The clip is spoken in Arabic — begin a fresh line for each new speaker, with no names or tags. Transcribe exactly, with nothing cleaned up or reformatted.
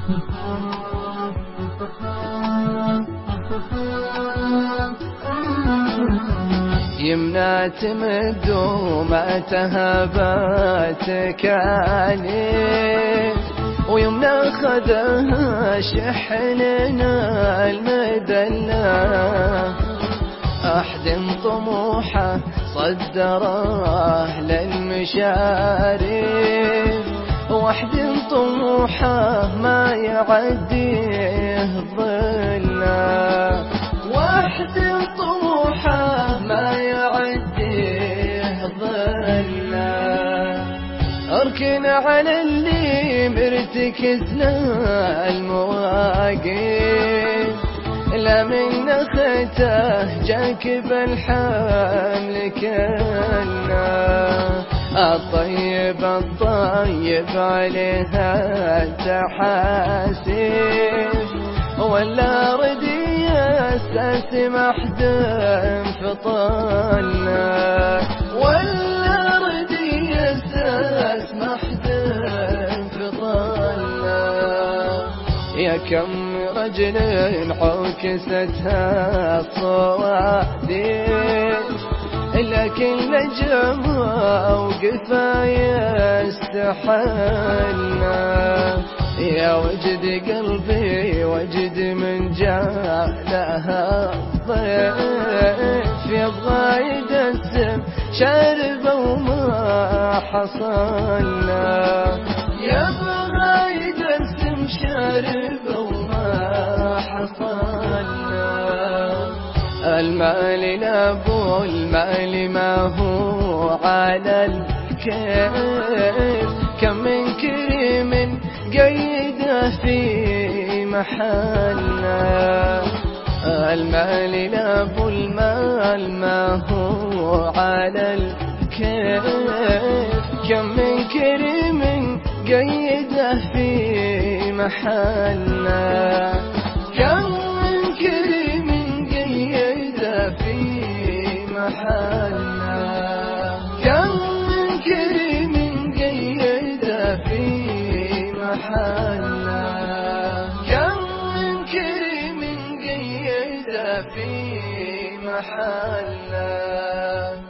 يمنا تمد وما تهابتك عليه، ويمنا خذها شحننا المدلة. أحد طموحه صدره للمشارف، واحد طموحه ما يعديه ظله، واحد طموحه ما يعديه ظله. اركن على اللي مرتكز له المواقف، لا من نخته جاك بالحمل كله. الطيب الطيب عليها التحاسب، ولا ردي اساس محدم في طله، ولا ردي اساس محدم في طله. يا كم رجل عكستها الصوادف، لكن لجمع وقفايا استحلنا. يا وجد قلبي وجد من جاء لها الضيف، يبغى يدسم شاربه وما حصلنا، يبغى يدسم شاربه وما حصلنا. المال لابو المال ما هو على الكيف، كم من كريم قيده في محله. المال لابو المال ما هو على الكيف، كم من كريم قيده في محله. كم من كريم في محلنا، كم من كريم قيده في محلنا، كم من كريم قيده في محلنا.